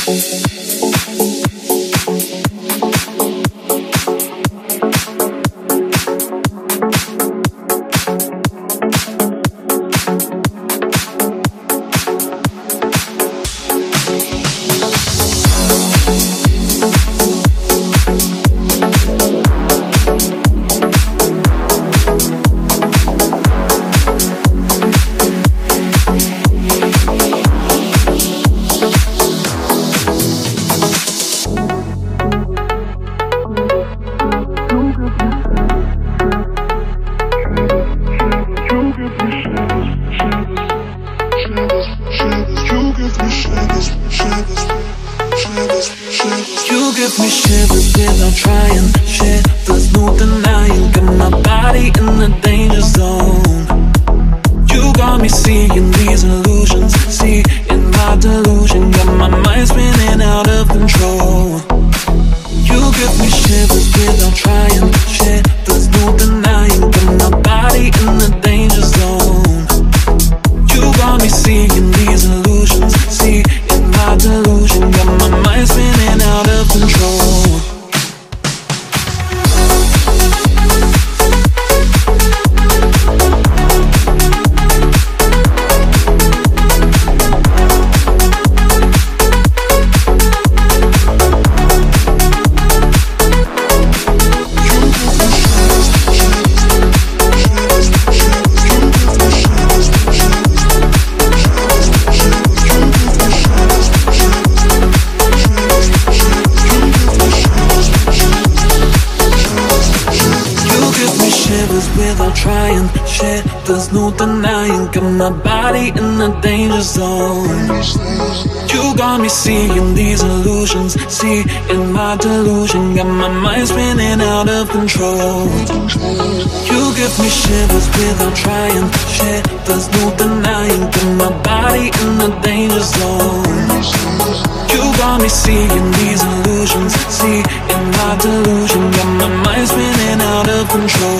Seeing these illusions, see in my delusion, got my mind spinning out of control. You give me shivers without trying, shit, there's no denying, got my body in the danger zone. You got me seeing these illusions, see in my delusion, got my mind spinning out of control.